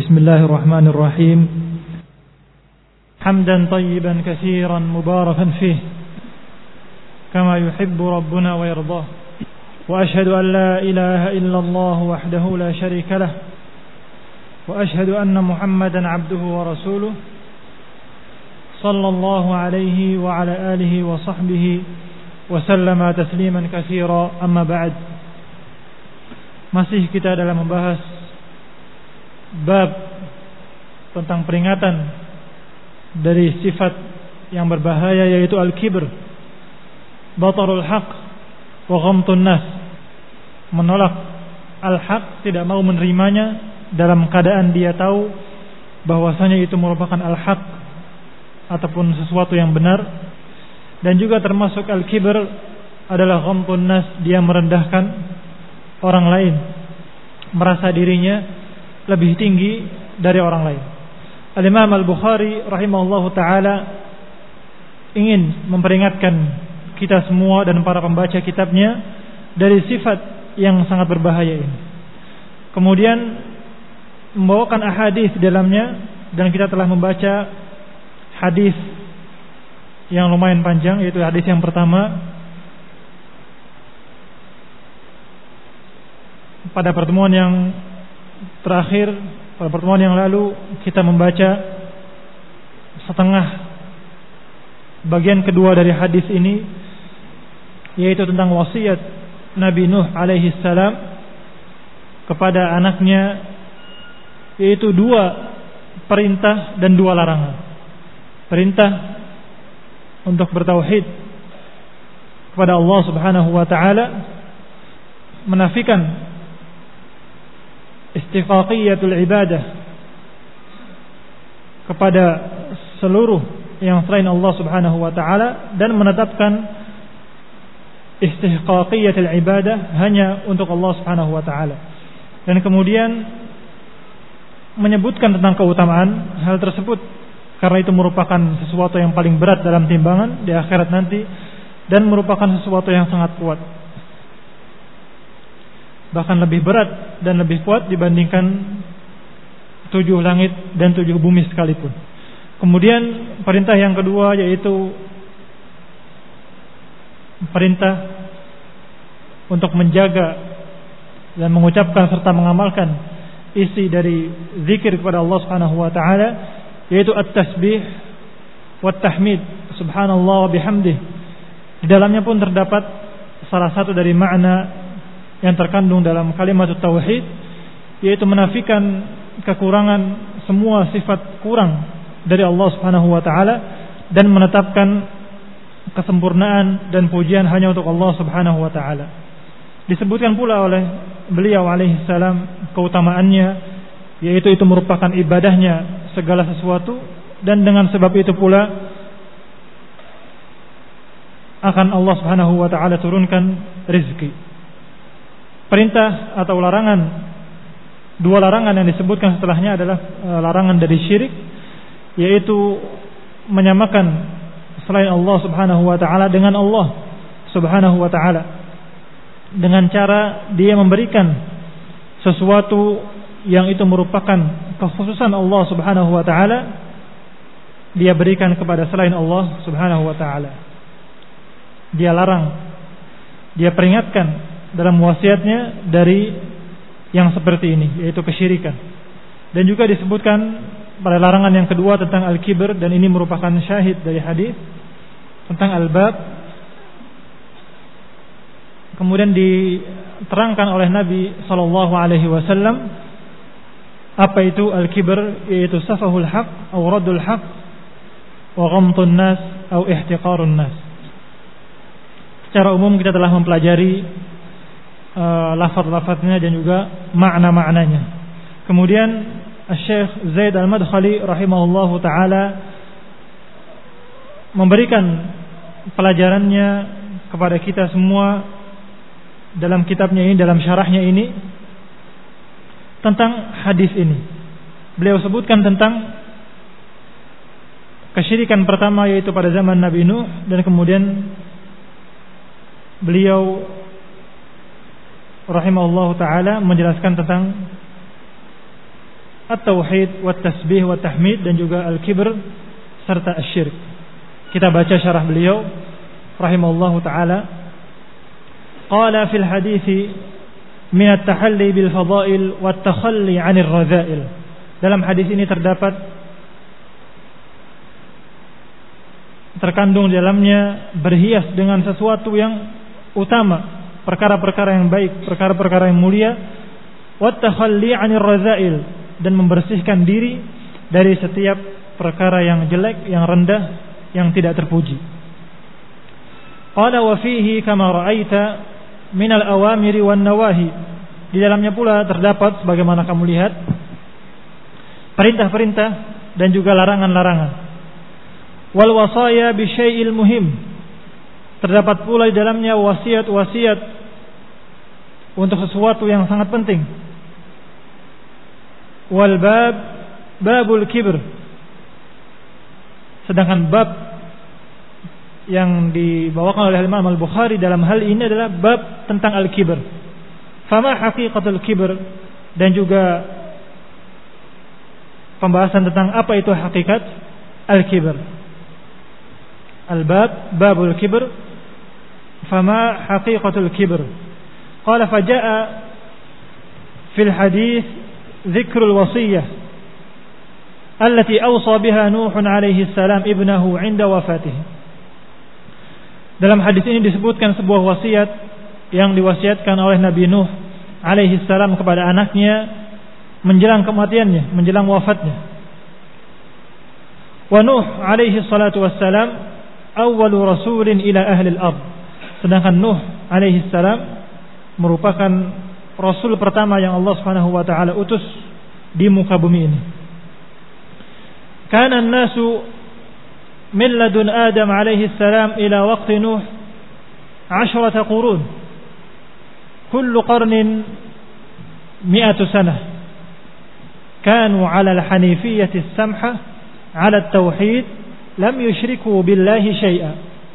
بسم الله الرحمن الرحيم حمدا طيبا كثيرا مباركا فيه كما يحب ربنا ويرضاه وأشهد أن لا إله إلا الله وحده لا شريك له وأشهد أن محمدا عبده ورسوله صلى الله عليه وعلى آله وصحبه وسلم تسليما كثيرا أما بعد. Masih kita dalam membahas bab tentang peringatan dari sifat yang berbahaya, yaitu al-kibr, batarul haq wa ghamtun nas, menolak al-haq, tidak mau menerimanya dalam keadaan dia tahu bahwasanya itu merupakan al-haq ataupun sesuatu yang benar. Dan juga termasuk al-kibr adalah ghamtun nas, dia merendahkan orang lain, merasa dirinya lebih tinggi dari orang lain. Al-Imam Al-Bukhari rahimahullahu ta'ala ingin memperingatkan kita semua dan para pembaca kitabnya dari sifat yang sangat berbahaya ini. Kemudian membawakan ahadis di dalamnya, dan kita telah membaca hadis yang lumayan panjang, yaitu hadis yang pertama pada pertemuan yang terakhir. Pada pertemuan yang lalu kita membaca setengah bagian kedua dari hadis ini, yaitu tentang wasiat Nabi Nuh alaihi salam kepada anaknya, yaitu 2 perintah dan 2 larangan. Perintah untuk bertauhid kepada Allah Subhanahu wa taala, menafikan istiqaqiyatul ibadah kepada seluruh yang selain Allah Subhanahu wa taala, dan menetapkan istiqaqiyatul ibadah hanya untuk Allah Subhanahu wa taala. Dan kemudian menyebutkan tentang keutamaan hal tersebut, karena itu merupakan sesuatu yang paling berat dalam timbangan di akhirat nanti, dan merupakan sesuatu yang sangat kuat, bahkan lebih berat dan lebih kuat dibandingkan 7 langit dan 7 bumi sekalipun. Kemudian perintah yang kedua, yaitu perintah untuk menjaga dan mengucapkan serta mengamalkan isi dari zikir kepada Allah Subhanahu wa taala, yaitu at-tasbih wa tahmid, subhanallah wa bihamdih. Di dalamnya pun terdapat salah satu dari makna yang terkandung dalam kalimat tauhid, yaitu menafikan kekurangan, semua sifat kurang dari Allah Subhanahu wa taala, dan menetapkan kesempurnaan dan pujian hanya untuk Allah Subhanahu wa taala. Disebutkan pula oleh beliau alaihi salam keutamaannya, yaitu itu merupakan ibadahnya segala sesuatu, dan dengan sebab itu pula akan Allah Subhanahu wa taala turunkan rezeki. Perintah atau larangan, 2 larangan yang disebutkan setelahnya adalah larangan dari syirik, yaitu menyamakan selain Allah Subhanahu wa taala dengan Allah Subhanahu wa taala, dengan cara dia memberikan sesuatu yang itu merupakan kekhususan Allah Subhanahu wa taala, dia berikan kepada selain Allah Subhanahu wa taala. Dia larang, dia peringatkan dalam wasiatnya dari yang seperti ini, yaitu kesyirikan. Dan juga disebutkan pada larangan yang kedua tentang al-kibr, dan ini merupakan syahid dari hadis tentang al-bab. Kemudian diterangkan oleh Nabi sallallahu alaihi wasallam apa itu al-kibr, yaitu safahul haq atau raddul haq wa ghamtun nas atau ihtiqarun nas. Secara umum kita telah mempelajari lafaz-lafaznya dan juga makna-maknanya. Kemudian Syekh Zaid Al-Madkhali rahimahullahu taala memberikan pelajarannya kepada kita semua dalam kitabnya ini, dalam syarahnya ini, tentang hadis ini. Beliau sebutkan tentang kesyirikan pertama, yaitu pada zaman Nabi Nuh, dan kemudian beliau rahimahullahu taala menjelaskan tentang at-tauhid wa tasbih wa tahmid, dan juga al-kibr serta asy-syirk. Kita baca syarah beliau rahimahullahu taala. Qala fil hadithi min at-tahalli bil fadail wa at-takhalli 'anil radha'il. Dalam hadis ini terkandung di dalamnya berhias dengan sesuatu yang utama, perkara-perkara yang baik, perkara-perkara yang mulia, wa at-takhalli 'anil radha'il, dan membersihkan diri dari setiap perkara yang jelek, yang rendah, yang tidak terpuji. Qala wa fihi kama ra'aita min al-awamiri wan nawahi. Di dalamnya pula terdapat sebagaimana kamu lihat perintah-perintah dan juga larangan-larangan. Wal wasaya bi syai'il muhim. Terdapat pula di dalamnya wasiat-wasiat untuk sesuatu yang sangat penting. Wal babul kibr. Sedangkan bab yang dibawakan oleh Imam Al-Bukhari dalam hal ini adalah bab tentang al-kibr. Fama haqiqatul kibr, dan juga pembahasan tentang apa itu hakikat al-kibr. Al-bab babul kibr, fama haqiqatul kibr. Qala faja'a fil hadith dzikrul wasiyah allati awsa biha Nuh alaihi salam ibnahu 'inda wafatih. Dalam hadis ini disebutkan sebuah wasiat yang diwasiatkan oleh Nabi Nuh alaihi salam kepada anaknya menjelang kematiannya, menjelang wafatnya. Wa Nuh alaihi salatu wassalam awwalu rasulin ila ahli al-ard. Sedangkan Nuh alaihi salam merupakan rasul pertama yang Allah Subhanahu wa taala utus di muka bumi ini. Kana an-nasu min ladun Adam alaihi salam ila waqti Nuh 10 qurun. Kullu qarnin 100 sanah. Kanu 'ala al-hanifiyyah as-samha 'ala at-tauhid lam yushriku billahi syai'a.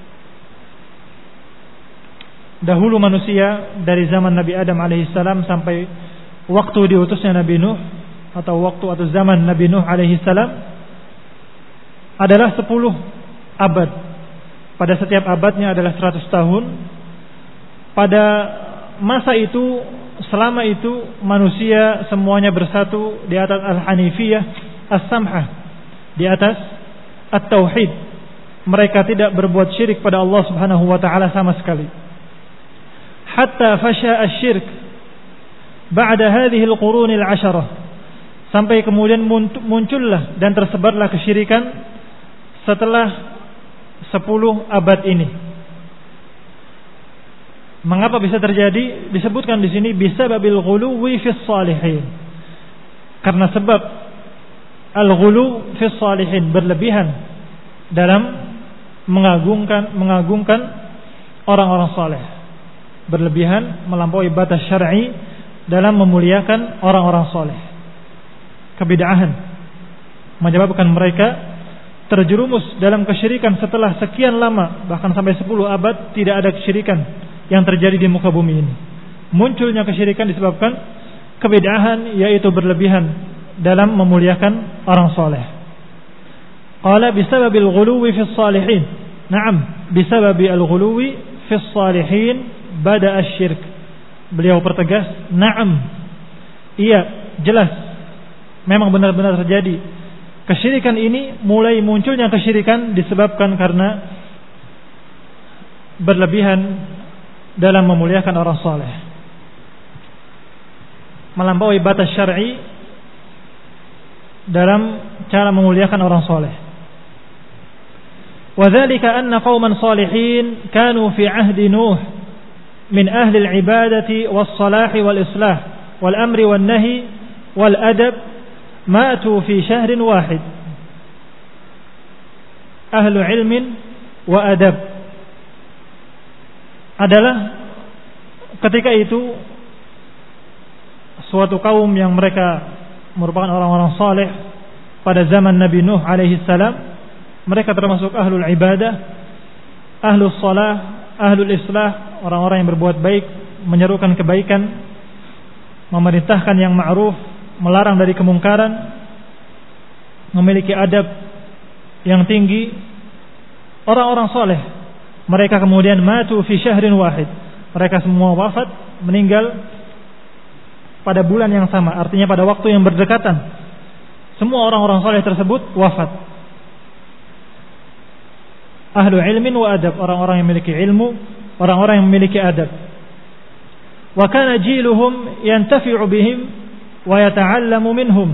Dahulu manusia dari zaman Nabi Adam alaihissalam sampai waktu diutusnya Nabi Nuh, atau waktu atau zaman Nabi Nuh alaihissalam, adalah 10 abad. Pada setiap abadnya adalah 100 tahun. Pada masa itu, selama itu manusia semuanya bersatu di atas al-hanifiyah as-samhah, di atas at-tauhid. Mereka tidak berbuat syirik pada Allah Subhanahu wa taala sama sekali. Hatta fasha asy-syirk ba'da hadhihi al-qurun al-'asharah. Sampai kemudian muncullah dan tersebarlah kesyirikan setelah 10 abad ini. Mengapa bisa terjadi? Disebutkan di sini bisababil ghuluwi fis salihin. Karena sebab al-ghulu fis salihin, berlebihan dalam mengagungkan orang-orang saleh. Berlebihan melampaui batas syar'i dalam memuliakan orang-orang saleh. Kebid'ahan menyebabkan mereka terjerumus dalam kesyirikan setelah sekian lama, bahkan sampai 10 abad tidak ada kesyirikan yang terjadi di muka bumi ini. Munculnya kesyirikan disebabkan kebid'ahan, yaitu berlebihan dalam memuliakan orang saleh. Qala bisababil ghuluwi fis salihin. Naam, bisababi al-ghuluwi fis salihin bada asy-syirk. Beliau pertegas, na'am, iya, jelas, memang benar-benar terjadi kesyirikan ini. Mulai munculnya kesyirikan disebabkan karena berlebihan dalam memuliakan orang saleh, melampaui batas syar'i dalam cara memuliakan orang saleh. Wa dzalika anna qauman salihin kanu fi ahdi Nuh min ahli al-ibadati was-salahi wal-islah wal-amri wan-nahi wal-adab matu fi syahrin wahid. Ahlu ilmin wa adab adalah ketika itu suatu kaum yang mereka merupakan orang-orang saleh pada zaman Nabi Nuh alaihi salam. Mereka termasuk ahlul ibadah, ahlus salah, ahlul islah, orang-orang yang berbuat baik, menyerukan kebaikan, memerintahkan yang ma'ruf, melarang dari kemungkaran, memiliki adab yang tinggi. Orang-orang soleh, mereka kemudian matu fi syahrin wahid. Mereka semua wafat, meninggal pada bulan yang sama, artinya pada waktu yang berdekatan. Semua orang-orang soleh tersebut wafat. Ahlu ilmin wa adab, orang-orang yang memiliki ilmu, orang-orang yang memiliki adab. Wa kana jiluhum yantafi'u bihim wa yata'allamu minhum.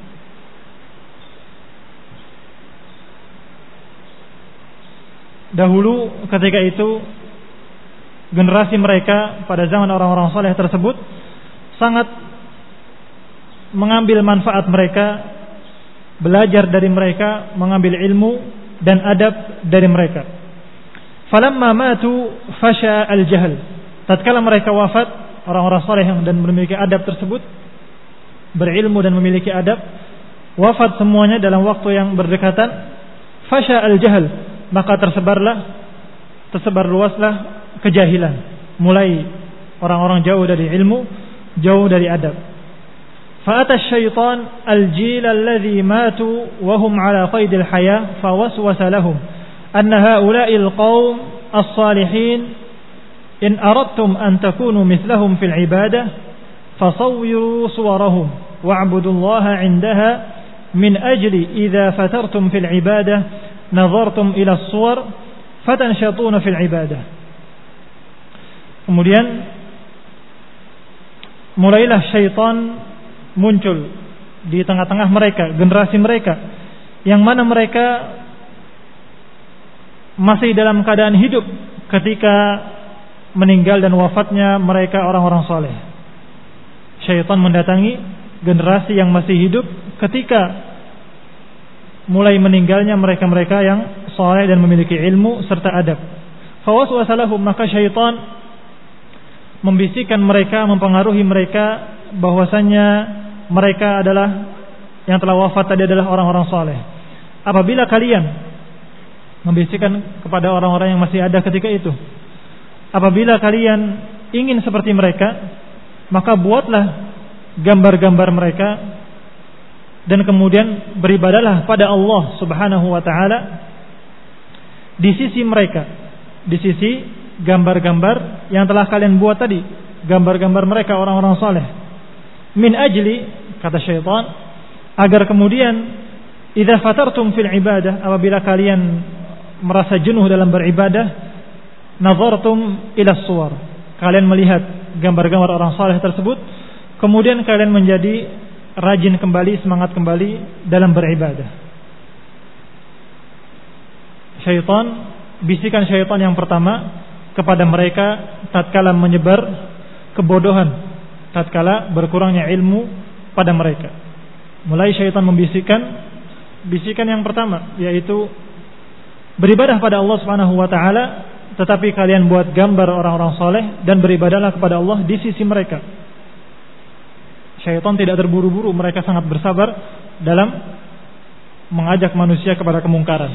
Dahulu ketika itu generasi mereka pada zaman orang-orang soleh tersebut sangat mengambil manfaat mereka, belajar dari mereka, mengambil ilmu dan adab dari mereka. Falamma matu fasha al-jahl. Tatkala mereka wafat, orang-orang soleh dan memiliki adab tersebut, berilmu dan memiliki adab, wafat semuanya dalam waktu yang berdekatan. Fasha al-jahl, maka tersebar luaslah kejahilan. Mulai orang-orang jauh dari ilmu, jauh dari adab. Fa'ata syaitan al-jil alladhi matu wa hum ala qaidil hayah fawaswasa lahum anna ha'ula'i al-qawm as-salihin in aradtum an takunu mithlahum fil ibadah fasawwiru suwarahum wa'budullaha 'indaha min ajli idza fatartum fil ibadah nazartum ila as-suwar fatanshatuna fil ibadah. Kemudian mulailah syaitan muncul di tengah-tengah mereka, generasi mereka, yang mana mereka masih dalam keadaan hidup ketika meninggal dan wafatnya mereka orang-orang soleh. Syaitan mendatangi generasi yang masih hidup ketika mulai meninggalnya mereka-mereka yang soleh dan memiliki ilmu serta adab. Fawaswasa lahum, maka syaitan membisikkan mereka, mempengaruhi mereka bahwasannya mereka adalah yang telah wafat tadi adalah orang-orang soleh. Apabila kalian membisikkan kepada orang-orang yang masih ada ketika itu, apabila kalian ingin seperti mereka, maka buatlah gambar-gambar mereka dan kemudian beribadahlah pada Allah Subhanahu wa taala di sisi mereka, di sisi gambar-gambar yang telah kalian buat tadi, gambar-gambar mereka orang-orang saleh. Min ajli, kata syaitan, agar kemudian idza fatartum fil ibadah, apabila kalian merasa jenuh dalam beribadah, nazartum ila suwar, kalian melihat gambar-gambar orang saleh tersebut, kemudian kalian menjadi rajin kembali, semangat kembali dalam beribadah. Syaitan, bisikan syaitan yang pertama kepada mereka tatkala menyebar kebodohan, tatkala berkurangnya ilmu pada mereka. Mulai syaitan membisikkan bisikan yang pertama, yaitu beribadah pada Allah Subhanahu wa taala, tetapi kalian buat gambar orang-orang soleh dan beribadahlah kepada Allah di sisi mereka. Syaitan tidak terburu-buru, mereka sangat bersabar dalam mengajak manusia kepada kemungkaran.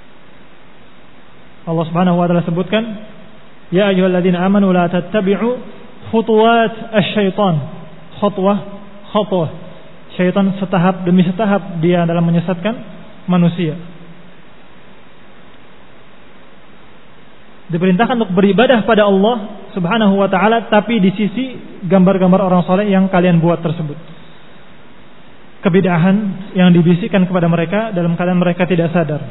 Allah Subhanahu wa taala sebutkan, ya ayyuhalladzina amanu la tattabi'u khutuwat asy-syaitan. Khutwah. Syaitan setahap demi setahap dia dalam menyesatkan manusia. Diperintahkan untuk beribadah pada Allah Subhanahu wa taala, tapi di sisi gambar-gambar orang soleh yang kalian buat tersebut. Kebid'ahan yang dibisikkan kepada mereka dalam keadaan mereka tidak sadar.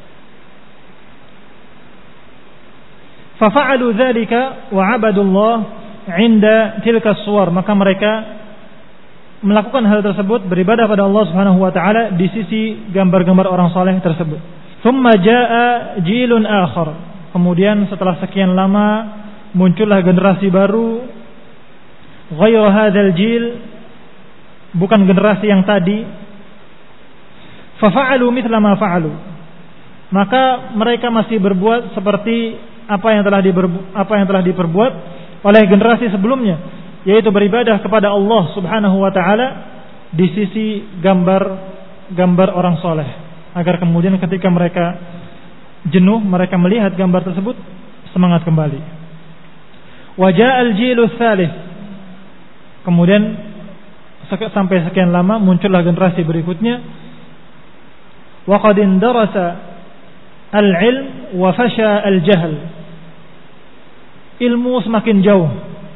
Fafa'alu dzalika wa 'abadullah 'inda tilka suwar, maka mereka melakukan hal tersebut, beribadah pada Allah Subhanahu wa taala di sisi gambar-gambar orang saleh tersebut. Tsumma jaa jilun akhar, kemudian setelah sekian lama muncullah generasi baru, ghairu hadzal jil, bukan generasi yang tadi. Fafa'alu mithla ma fa'alu, maka mereka masih berbuat seperti apa yang telah diperbuat oleh generasi sebelumnya, yaitu beribadah kepada Allah Subhanahu wa taala di sisi gambar orang soleh, agar kemudian ketika mereka jenuh, mereka melihat gambar tersebut, semangat kembali. Wa ja'al jilus tsalits, kemudian sampai sekian lama muncullah generasi berikutnya. Wa qad indarasa al-ilm wa fasha al-jahl. Ilmu semakin jauh,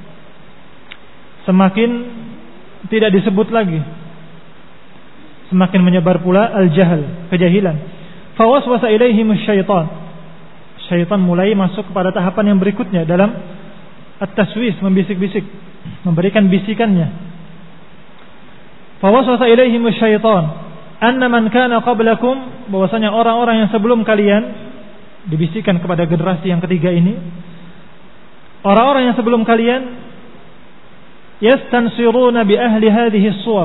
semakin tidak disebut lagi, semakin menyebar pula al-jahl, kejahilan. Fawaswasa ilaihim syaitan. Syaitan mulai masuk kepada tahapan yang berikutnya dalam at-taswis, membisik-bisik, memberikan bisikannya. Fawaswasa ilaihim syaitan anna man kana qablakum, bahwasanya orang-orang yang sebelum kalian, dibisikkan kepada generasi yang ketiga ini, orang-orang yang sebelum kalian yastansiruna bi ahli hadhihi as-suwar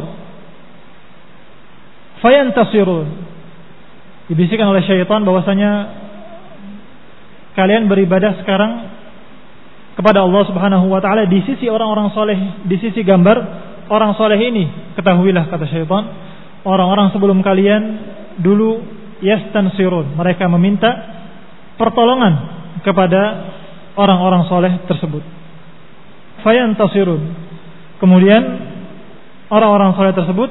fayantasirun. Dibisikkan oleh syaitan bahwasanya kalian beribadah sekarang kepada Allah Subhanahu wa taala di sisi orang-orang soleh, di sisi gambar orang soleh ini. Ketahuilah, kata syaitan, orang-orang sebelum kalian dulu yastansirun, mereka meminta pertolongan kepada orang-orang soleh tersebut. Fayantasirun, kemudian orang-orang soleh tersebut,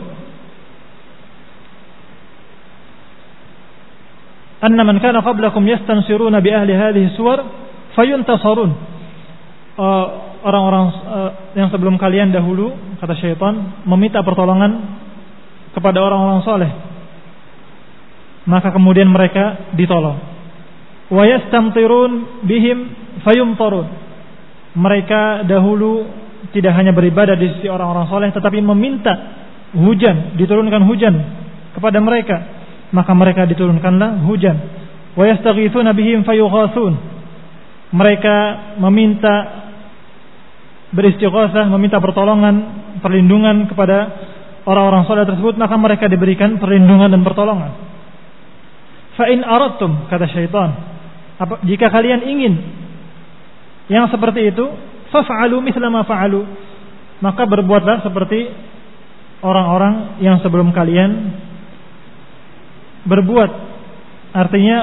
anna man kana qablakum yastansiruna bi ahli hadhihi suwar fayuntasarun. Orang-orang yang sebelum kalian dahulu, kata syaitan, meminta pertolongan kepada orang-orang soleh, maka kemudian mereka ditolong. Wa yastamtirun bihim fayumtarun. Mereka dahulu tidak hanya beribadah di sisi orang-orang soleh, tetapi meminta hujan, diturunkan hujan kepada mereka, maka mereka diturunkanlah hujan. Wa yastaghithuna bihim fayughathun. Mereka meminta beristighatsah, meminta pertolongan, perlindungan kepada orang-orang saleh tersebut, maka mereka diberikan perlindungan dan pertolongan. Fa in aradtum, kata syaitan, jika kalian ingin yang seperti itu, faf'alu mithla ma fa'alu, maka berbuatlah seperti orang-orang yang sebelum kalian berbuat. Artinya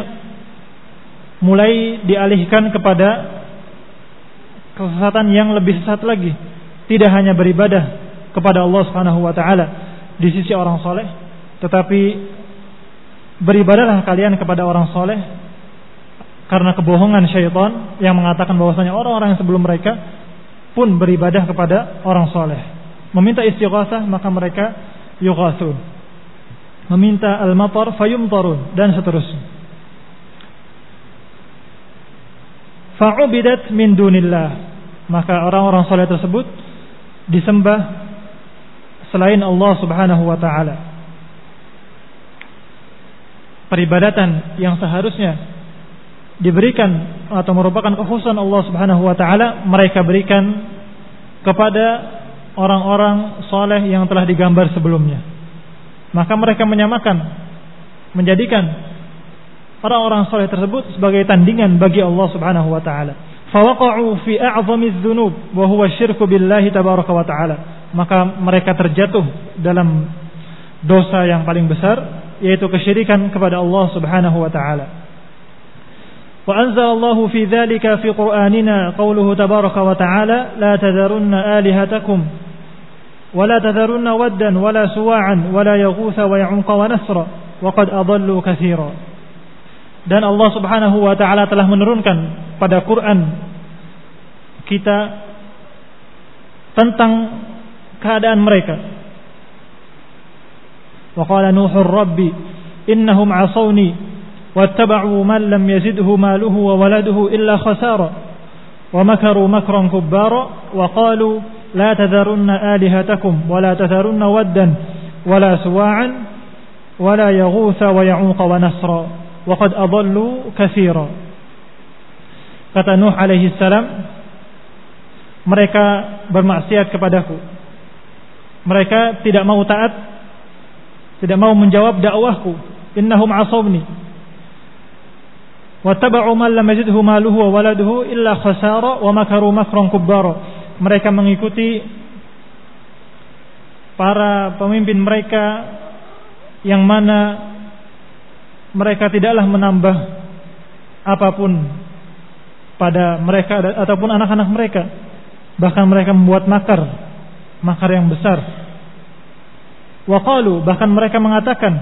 mulai dialihkan kepada kesesatan yang lebih sesat lagi. Tidak hanya beribadah kepada Allah Subhanahu wa taala di sisi orang soleh, tetapi beribadahlah kalian kepada orang soleh karena kebohongan syaitan yang mengatakan bahwasanya orang-orang yang sebelum mereka pun beribadah kepada orang soleh. Meminta istighatsah, maka mereka yughathun. Meminta al-matar fayumtarun, dan seterusnya. Fa'ubidat min dunillah, maka orang-orang soleh tersebut disembah selain Allah Subhanahu wa ta'ala. Peribadatan yang seharusnya diberikan atau merupakan kekhususan Allah Subhanahu wa ta'ala, mereka berikan kepada orang-orang soleh yang telah digambar sebelumnya. Maka mereka menyamakan, menjadikan orang-orang soleh tersebut sebagai tandingan bagi Allah Subhanahu wa ta'ala. Fawaqa'u fi a'zamiz dzunub wa huwa syirku billahi tabaraka wa ta'ala. Maka mereka terjatuh dalam dosa yang paling besar, yaitu kesyirikan kepada Allah Subhanahu wa ta'ala. Wa anzalallahu fi dzalika fi Qur'anina qauluhu tabaraka wa ta'ala la tadharunna alihatakum ولا تذرن ودا ولا سواعا ولا يغوث ويعوق ونسرا وقد أضلوا كثيرا. Dan Allah Subhanahu wa taala telah menurunkan pada Quran kita tentang keadaan mereka. Wa qala Nuhur Rabbi innahum 'asawni wattaba'u man lam yazidhu maluhu wa waladuhu illa khasara wa makaru makran kubbara wa qalu لا تذرن آلهتكم ولا تذرن ودا ولا سواعا ولا يغوث ويعوق ونسرا وقد أضلوا كثيرا. Kata Nuh alaihi salam, mereka bermaksiat kepadaku, mereka tidak mau taat, tidak mau menjawab dakwahku. Innahum asawni wattaba'u man lam yazidhu maluhu wa waladuhu illa khasara wa makaru makran kubbara. Mereka mengikuti para pemimpin mereka yang mana mereka tidaklah menambah apapun pada mereka ataupun anak-anak mereka. Bahkan mereka membuat makar yang besar Wa qalu, bahkan mereka mengatakan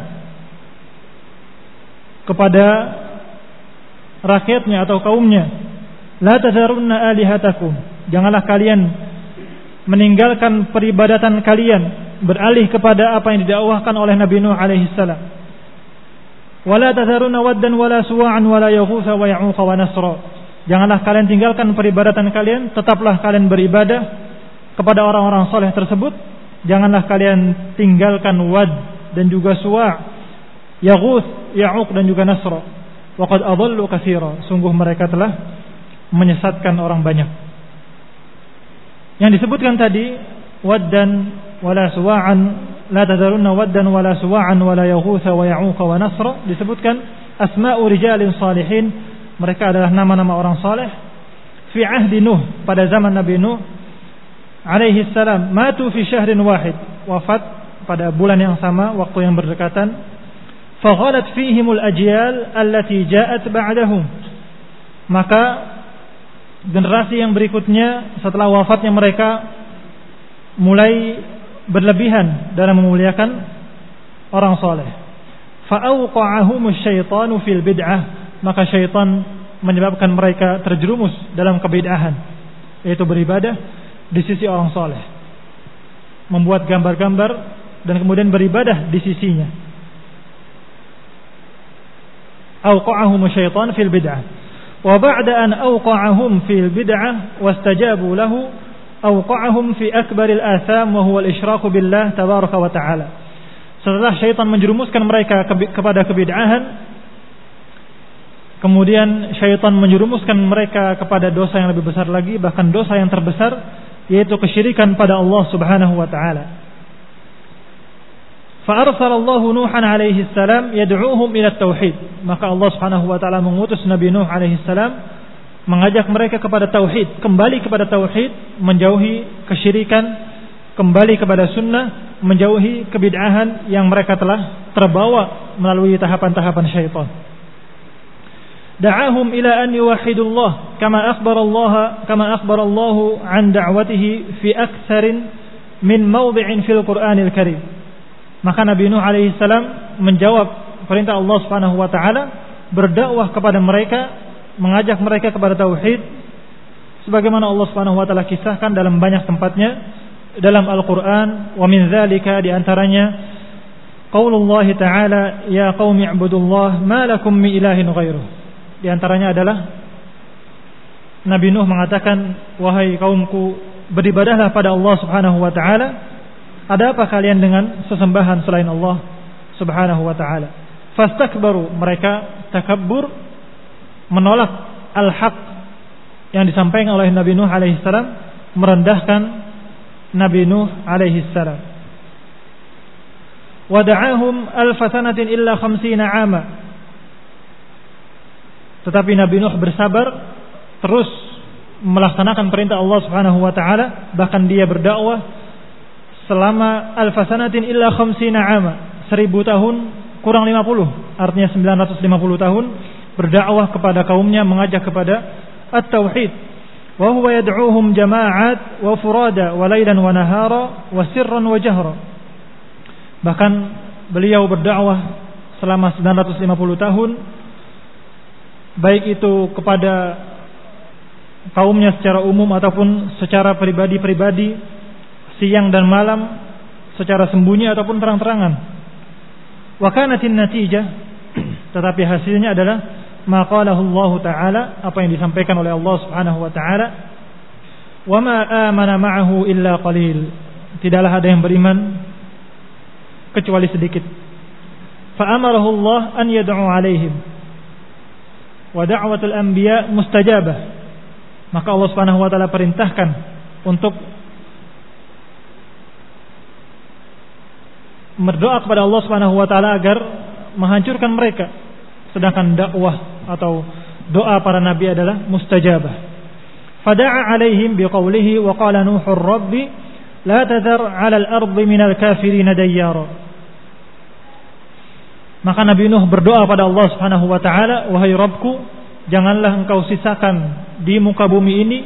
kepada rakyatnya atau kaumnya, la tadharunna alihatakum, janganlah kalian meninggalkan peribadatan kalian, beralih kepada apa yang didakwahkan oleh Nabi Nuh alaihi salam. Wala tadharunna waddan wala suwa'an wala yaghutsa wa ya'uqa wa nasra, janganlah kalian tinggalkan peribadatan kalian, tetaplah kalian beribadah kepada orang-orang saleh tersebut. Janganlah kalian tinggalkan Wad dan juga Suwa', Yaghuts, Ya'uq dan juga Nasra. Wa qad adallu katsira, sungguh mereka telah menyesatkan orang banyak. Yang disebutkan tadi, Waddan wala Suwa'an, la tadharunna Waddan wala Suwa'an wala Yaghutsa wa Ya'uq wa Nasra, disebutkan asma'u rijalin salihin, mereka adalah nama-nama orang saleh fi ahdi Nuh, pada zaman Nabi Nuh alaihi salam, matu fi syahrin wahid, wafat pada bulan yang sama, waktu yang berdekatan. Faghalat fihimul ajyal allati ja'at ba'dahum, maka generasi yang berikutnya setelah wafatnya mereka mulai berlebihan dalam memuliakan orang saleh. Fa'awqa'ahumus syaitanu fil bid'ah, maka syaitan menyebabkan mereka terjerumus dalam kebid'ahan, yaitu beribadah di sisi orang saleh, membuat gambar-gambar dan kemudian beribadah di sisinya. Awqa'ahum syaitan fil bid'ah, wa ba'da an awqa'ahum fil bid'ah wastajabu lahu awqa'ahum fi akbaril atham wa huwa al-isyraku billah tabaraka wa ta'ala. Setelah syaitan menjerumuskan mereka kepada kebid'ahan, kemudian syaitan menjerumuskan mereka kepada dosa yang lebih besar lagi, bahkan dosa yang terbesar, yaitu kesyirikan pada Allah Subhanahu wa taala. Fa arsalallahu Nuhan alaihi salam yad'uuhum ila tauhid, maka Allah Subhanahu wa taala mengutus Nabi Nuh alaihi salam mengajak mereka kepada tauhid, kembali kepada tauhid, menjauhi kesyirikan, kembali kepada sunnah, menjauhi kebid'ahan yang mereka telah terbawa melalui tahapan-tahapan syaitan. دعاهم إلى أن يوحدوا الله كما أخبر الله عن دعوته في أكثر من موضع في القرآن الكريم. Maka Nabi Nuh alaihi salam menjawab perintah Allah Subhanahu wa taala, berdakwah kepada mereka, mengajak mereka kepada tauhid, sebagaimana Allah Subhanahu wa taala kisahkan dalam banyak tempatnya dalam Al-Qur'an. Wa min dzalika, di antaranya qaulullah ta'ala, ya qaumi ibudullah ma lakum min ilahin ghairuh. Di antaranya adalah Nabi Nuh mengatakan, wahai kaumku, beribadahlah pada Allah Subhanahu wa taala, ada apa kalian dengan sesembahan selain Allah Subhanahu wa taala? Fastakbaru, mereka takabbur, menolak al-haq yang disampaikan oleh Nabi Nuh alaihi salam, merendahkan Nabi Nuh alaihi salam. Wa da'ahum alf sanatin illa 50 'ama. Tetapi Nabi Nuh bersabar, terus melaksanakan perintah Allah Subhanahu wa taala, bahkan dia berdakwah selama alfasanatin illa 50 'ama, 1000 tahun kurang 50, artinya 950 tahun berdakwah kepada kaumnya, mengajak kepada at-tauhid. Wa huwa yad'uuhum jama'at wa furada wa lailan wa nahara wa sirran wa jahra. Bahkan beliau berdakwah selama 950 tahun, baik itu kepada kaumnya secara umum ataupun secara pribadi-pribadi, siang dan malam, secara sembunyi ataupun terang-terangan. Wa kanatin natijah, tetapi hasilnya adalah ma qalahu Allah taala, apa yang disampaikan oleh Allah Subhanahu wa taala, wa ma amana ma'ahu illa qalil, tidaklah ada yang beriman kecuali sedikit. Fa amarahu Allah an yad'u alaihim wa da'watul anbiya mustajabah, maka Allah Subhanahu wa taala perintahkan untuk berdoa kepada Allah Subhanahu wa taala agar menghancurkan mereka, sedangkan dakwah atau doa para nabi adalah mustajabah. Fada'a alaihim biqaulihi wa qala Nuhur rabbi la tadhar 'alal ardi minal kafirin dayyara. Maka Nabi Nuh berdoa pada Allah Subhanahu wa taala, wahai Rabbku, janganlah engkau sisakan di muka bumi ini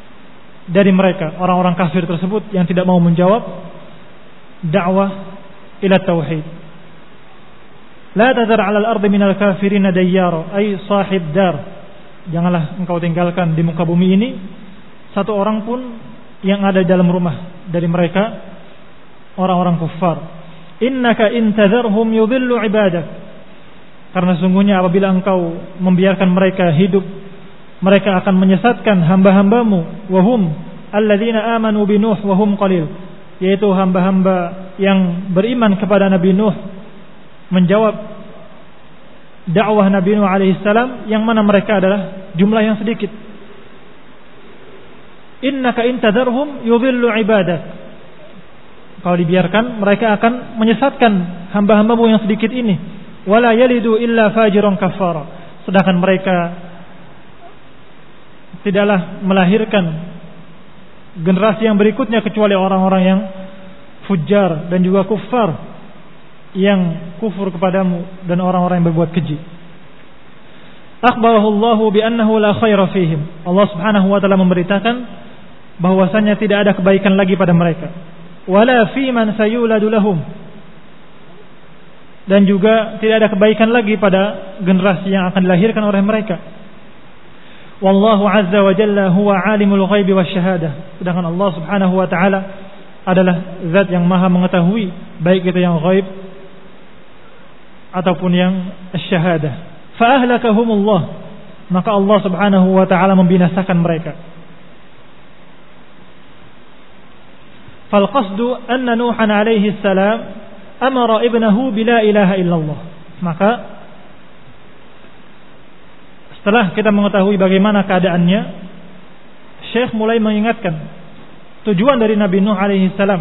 dari mereka orang-orang kafir tersebut yang tidak mau menjawab dakwah ila tauhid. La tadhar 'ala al-ardi minal kafirin dayyara, ay sahib dar. Janganlah engkau tinggalkan di muka bumi ini satu orang pun yang ada di dalam rumah dari mereka orang-orang kufar. Innaka in tadharhum yudhillu ibadak. Karena sungguhnya apabila engkau membiarkan mereka hidup, mereka akan menyesatkan hamba-hambamu. Wahum alladzina amanu bi Nuh wa hum qalil, yaitu hamba-hamba yang beriman kepada Nabi Nuh, menjawab dakwah Nabi Nuh alaihi salam, yang mana mereka adalah jumlah yang sedikit. Innaka in tadharhum yudhillu ibadak. Kalau dibiarkan mereka akan menyesatkan hamba-hambamu yang sedikit ini. Wala yalidu illa fajiran kafara. Sedangkan mereka tidaklah melahirkan generasi yang berikutnya kecuali orang-orang yang fujar dan juga kufar, yang kufur kepadamu dan orang-orang yang berbuat keji. Akhbarahu Allah bi annahu la khaira fihim. Allah Subhanahu wa taala memberitakan bahwasanya tidak ada kebaikan lagi pada mereka. Wala fi man sayuladu lahum. Dan juga tidak ada kebaikan lagi pada generasi yang akan dilahirkan oleh mereka. Wallahu azza wa jalla huwa alimul ghaibi wasyahadah. Sedangkan Allah Subhanahu wa taala adalah zat yang maha mengetahui, baik itu yang ghaib ataupun yang syahadah. Fa ahlakahumullah, maka Allah Subhanahu wa taala membinasakan mereka. Fal qasdu anna Nuhan alaihi salam amara ibnahu bila ilaha illallah. Maka setelah kita mengetahui bagaimana keadaannya, Syekh mulai mengingatkan tujuan dari Nabi Nuh alaihi salam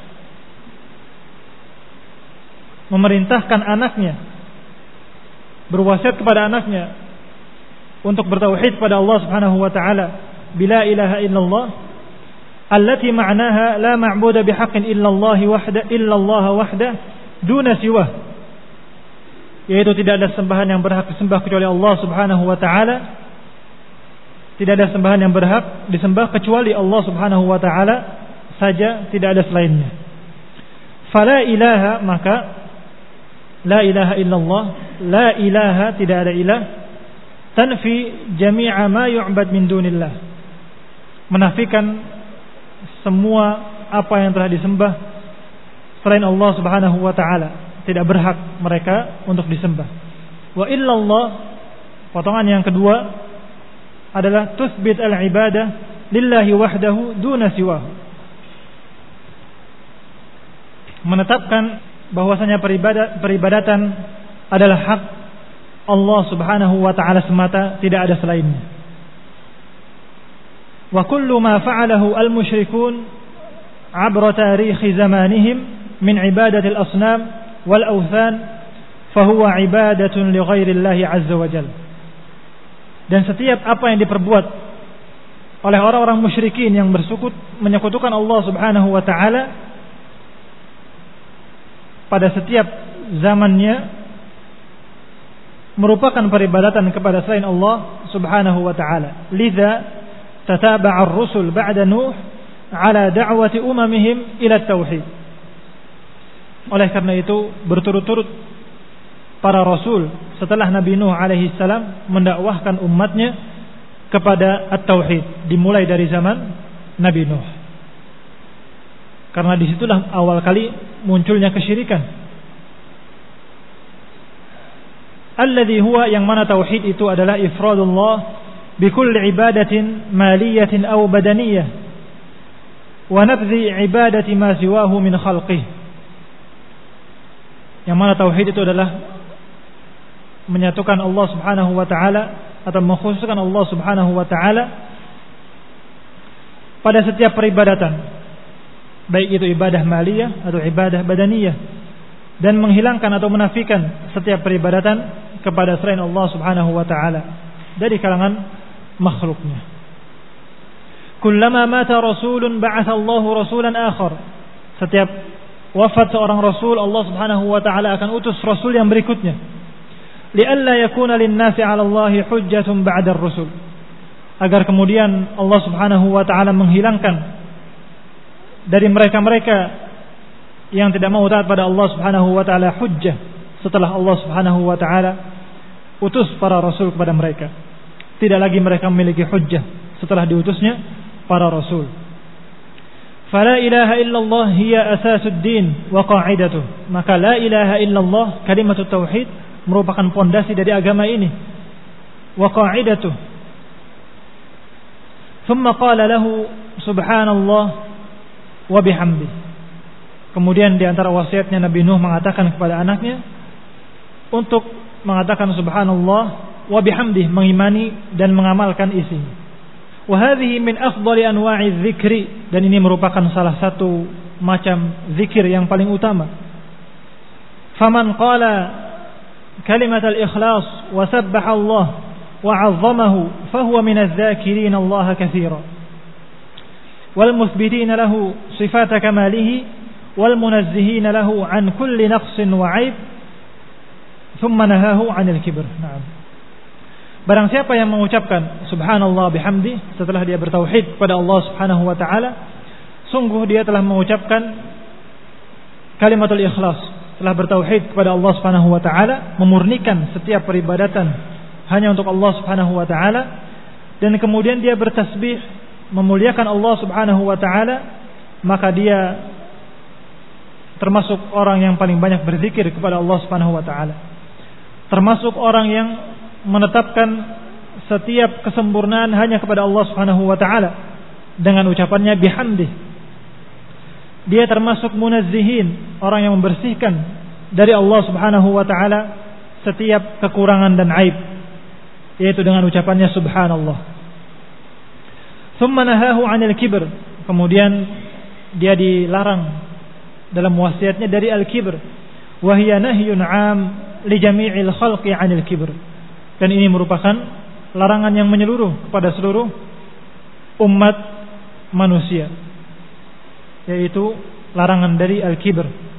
memerintahkan anaknya, berwasiat kepada anaknya untuk bertauhid pada Allah Subhanahu wa taala, bila ilaha illallah, allati ma'naha la ma'budu bihaqqin illallah wahda duna siwah, yaitu tidak ada sembahan yang berhak disembah kecuali Allah Subhanahu wa taala, tidak ada sembahan yang berhak disembah kecuali Allah Subhanahu wa taala saja, tidak ada selainnya. Fala ilaha, maka la ilaha illallah, la ilaha, tidak ada ilah, tanfi jami'a ma yu'bad min dunillah, menafikan semua apa yang telah disembah selain Allah Subhanahu wa taala, tidak berhak mereka untuk disembah. Wa illallah, potongan yang kedua adalah tutsbit al-ibadah lillahi wahdahu duna siwahu, menetapkan bahwasanya peribadatan adalah hak Allah Subhanahu wa taala semata, tidak ada selainnya. Wa kullu ma fa'alahu al-musyrikun 'abra tarikhi zamanihim min ibadati al-asnam wal awthan fa huwa ibadatun li ghairi Allah 'azza wa jalla. Dan setiap apa yang diperbuat oleh orang-orang musyrikin yang menyekutukan Allah Subhanahu wa taala pada setiap zamannya merupakan peribadatan kepada selain Allah Subhanahu wa taala. Lidza tataba'a ar-rusul ba'da Nuh ala da'wati umamihim ila tauhid. Oleh karena itu berturut-turut para rasul setelah Nabi Nuh alaihi salam mendakwahkan umatnya kepada at-tauhid, dimulai dari zaman Nabi Nuh. Karena disitulah awal kali munculnya kesyirikan. Alladhi huwa, yang mana tauhid itu adalah ifradullah bikulli ibadatin maliyatin aw badaniyah wa nabdhi ibadati ma siwahu min khalqih. Yang mana tauhid itu adalah menyatukan Allah Subhanahu wa taala atau mengkhususkan Allah Subhanahu wa taala pada setiap peribadatan, baik itu ibadah maliyah atau ibadah badaniyah, dan menghilangkan atau menafikan setiap peribadatan kepada selain Allah Subhanahu wa taala dari kalangan makhluknya. Kullama mata rasulun ba'atha Allahu rasulan akhar. Setiap wafat seorang rasul, Allah Subhanahu wa taala akan utus rasul yang berikutnya. Li'alla yakuna lin-nasi 'ala Allahi hujjatun ba'da ar-rusul. Agar kemudian Allah Subhanahu wa taala menghilangkan dari mereka-mereka yang tidak mau taat pada Allah Subhanahu wa taala hujjah setelah Allah Subhanahu wa taala utus para rasul kepada mereka. Tidak lagi mereka memiliki hujjah setelah diutusnya para rasul. Fala ilaha illallah hiya asasud din wa qa'idatuh. Maka la ilaha illallah, kalimat tauhid, merupakan pondasi dari agama ini. Wa qa'idatuh. Thumma qala lahu subhanallah wa bihamdi. Kemudian di antara wasiatnya Nabi Nuh mengatakan kepada anaknya untuk mengatakan subhanallah wa bihamdi, mengimani dan mengamalkan isinya. Wa hadhihi min afdali anwa'i dzikri, dan ini merupakan salah satu macam zikir yang paling utama. Faman qala kalimat al-ikhlas wa sabbaha Allah wa 'azzamahu fahuwa min adh-dhakirin Allah katsira wal muthbitin lahu sifat kamalihi wal munazzihin lahu an kulli naqsin wa 'aib thumma nahahu 'anil kibr. Naam. Barang siapa yang mengucapkan subhanallah bihamdi setelah dia bertauhid kepada Allah Subhanahu wa taala, sungguh dia telah mengucapkan kalimatul ikhlas, telah bertauhid kepada Allah Subhanahu wa taala, memurnikan setiap peribadatan hanya untuk Allah Subhanahu wa taala, dan kemudian dia bertasbih memuliakan Allah Subhanahu wa taala, maka dia termasuk orang yang paling banyak berzikir kepada Allah Subhanahu wa taala. Termasuk orang yang menetapkan setiap kesempurnaan hanya kepada Allah Subhanahu wa taala dengan ucapannya bihamdi. Dia termasuk munazzihin, orang yang membersihkan dari Allah Subhanahu wa taala setiap kekurangan dan aib, yaitu dengan ucapannya subhanallah. Tsumma nahahu 'anil kibr. Kemudian dia dilarang dalam wasiatnya dari al-kibr. Wa hiya nahyun 'am li jami'il khalqi 'anil kibr. Dan ini merupakan larangan yang menyeluruh kepada seluruh umat manusia, yaitu larangan dari al-kibr.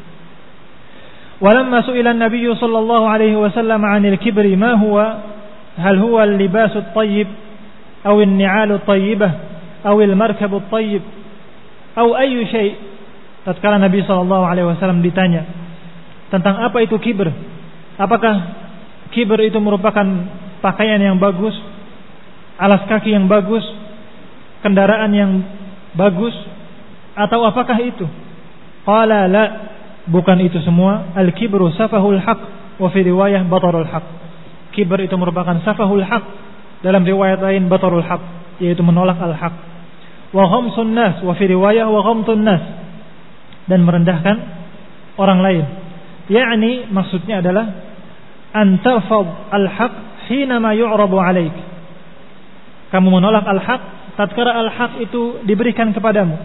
Walamma su'ila an-nabiy sallallahu alaihi wasallam 'anil kibri ma huwa, hal huwa al-libasu at-tayyib aw an-ni'alu at-tayyibah aw al-markabu at-tayyib aw ayyu shay'. Tatkala Nabi sallallahu alaihi wasallam ditanya tentang apa itu kibr, apakah kibr itu merupakan pakaian yang bagus, alas kaki yang bagus, kendaraan yang bagus, atau apakah itu? Qala la, bukan itu semua. Al-kibru safahul haq wa fi riwayah batarul haq. Kibr itu merupakan safahul haq, dalam riwayat lain batarul haq, yaitu menolak al-haq. Wa ghamsun nas, wa fi riwayah wa ghamtun nas, dan merendahkan orang lain. Yakni maksudnya adalah antafad al-haq hina ma yu'rabu 'alaik. Kamu menolak al-haq tatkala al-haq itu diberikan kepadamu.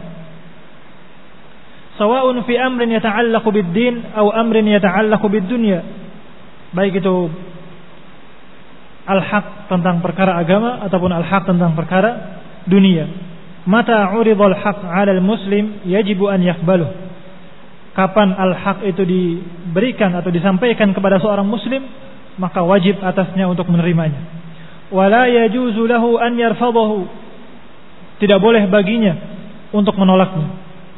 Sawa'un fi amrin yata'allaqu bid-din aw amrin yata'allaqu bid-dunya. Baik itu al-haq tentang perkara agama ataupun al-haq tentang perkara dunia. Mata 'urida al-haq 'ala al-muslim yajibu an yaqbaluh. Kapan al-haq itu diberikan atau disampaikan kepada seorang muslim, maka wajib atasnya untuk menerimanya. Wala yajuzu lahu an yarfadahu. Tidak boleh baginya untuk menolaknya.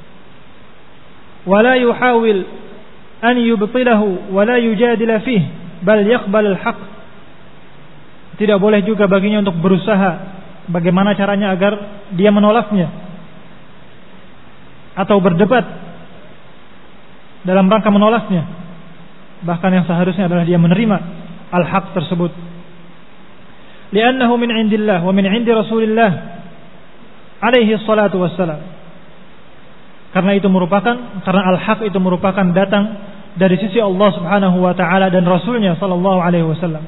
Wala yuhawil an yubtilahu wala yujadila fihi bal yaqbal al-haq. Tidak boleh juga baginya untuk berusaha bagaimana caranya agar dia menolaknya atau berdebat dalam rangka menolaknya. Bahkan yang seharusnya adalah dia menerima al-haq tersebut. Li'annahu min 'indillah wa min 'indi Rasulillah alaihi salatu wassalam. Karena al-haq itu merupakan datang dari sisi Allah Subhanahu wa taala dan Rasulnya sallallahu alaihi wasallam.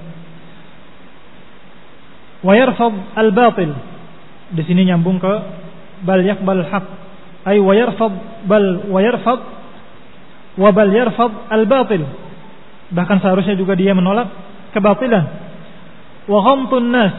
Wa yarfad al-batil. Di sini nyambung ke bal yaqbal al-haq. Ay wa yarfad wa bal yarfad al-batil. Bahkan seharusnya juga dia menolak kebatilan. Wa ghamtun nas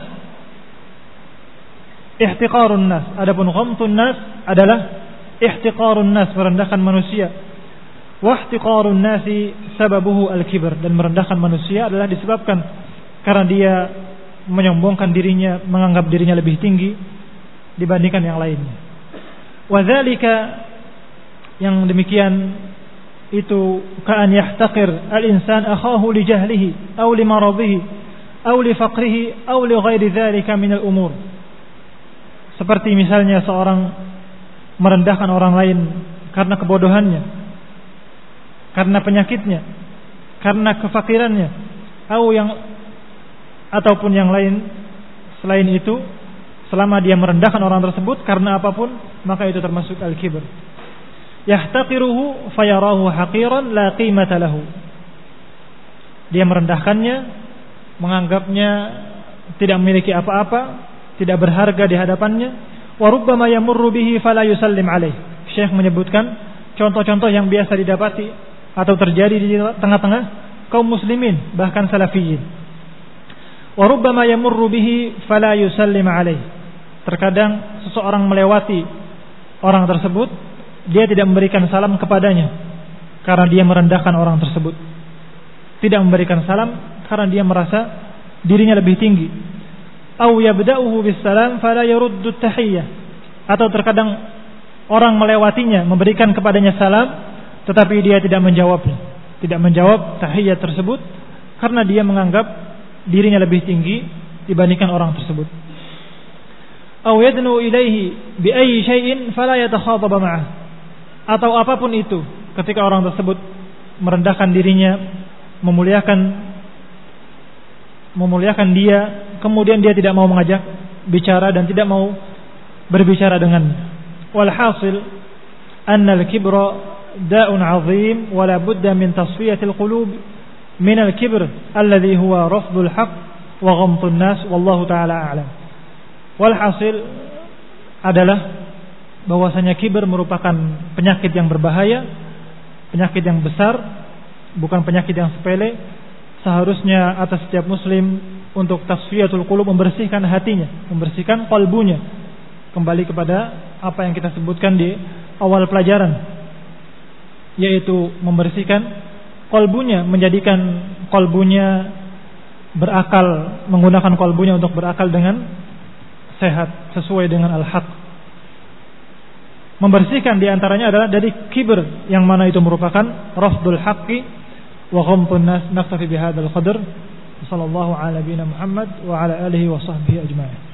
ihtiqarun nas. Adapun ghamtun nas adalah ihtiqarun nas, merendahkan manusia. Wa ihtiqarun nasi sababuhu al-kibr, dan merendahkan manusia adalah disebabkan karena dia menyombongkan dirinya, menganggap dirinya lebih tinggi dibandingkan yang lainnya. Wa dzalika, yang demikian itu ka'an yahtaqir al-insan akhahu li jahlihi aw li maradihi aw li faqrihi aw li ghairi dzalika min al-umur. Seperti misalnya seorang merendahkan orang lain karena kebodohannya, karena penyakitnya, karena kefakirannya, ataupun yang lain selain itu, selama dia merendahkan orang tersebut karena apapun, maka itu termasuk al-kibr. Yahtaqiruhu fayarahu haqiran la qimata lahu. Dia merendahkannya, menganggapnya tidak memiliki apa-apa, tidak berharga di hadapannya. Wa rubbama yamurru bihi fala yusallim alaih. Syekh menyebutkan contoh-contoh yang biasa didapati atau terjadi di tengah-tengah kaum muslimin, bahkan salafiyin. Wa rubbama yamurru bihi fala yusallim alaih. Terkadang seseorang melewati orang tersebut, dia tidak memberikan salam kepadanya karena dia merendahkan orang tersebut. Tidak memberikan salam karena dia merasa dirinya lebih tinggi. Au yabda'uhu bis salam fala yaruddu tahiyyah. Atau terkadang orang melewatinya, memberikan kepadanya salam, tetapi dia tidak menjawabnya, tidak menjawab tahiyyat tersebut karena dia menganggap dirinya lebih tinggi dibandingkan orang tersebut. Au yadnu ilaihi bi ayyi syai'in fala yatakhatab ma'ah. Atau apapun itu, ketika orang tersebut merendahkan dirinya, memuliakan dia, kemudian dia tidak mau mengajak bicara dan tidak mau berbicara dengannya. Walhasil anna al-kibra da'un 'azim wa la budda min tasfiyatil qulub min al-kibr alladhi huwa rafdul haqq wa ghamtun nas wallahu ta'ala a'lam. Walhasil adalah bahwasanya kibr merupakan penyakit yang berbahaya, penyakit yang besar, bukan penyakit yang sepele. Seharusnya atas setiap muslim untuk tasfiyatul qulub, membersihkan hatinya, membersihkan qalbunya, kembali kepada apa yang kita sebutkan di awal pelajaran, yaitu membersihkan qalbunya, menjadikan qalbunya berakal, menggunakan qalbunya untuk berakal dengan sehat sesuai dengan al-haq. Membersihkan diantaranya adalah dari kibr, yang mana itu merupakan rafdul haqqi wa ghamtun nas. Naktafi bihadzal qadar. Sallallahu ala nabiyina Muhammad wa ala alihi wa sahbihi ajma'in.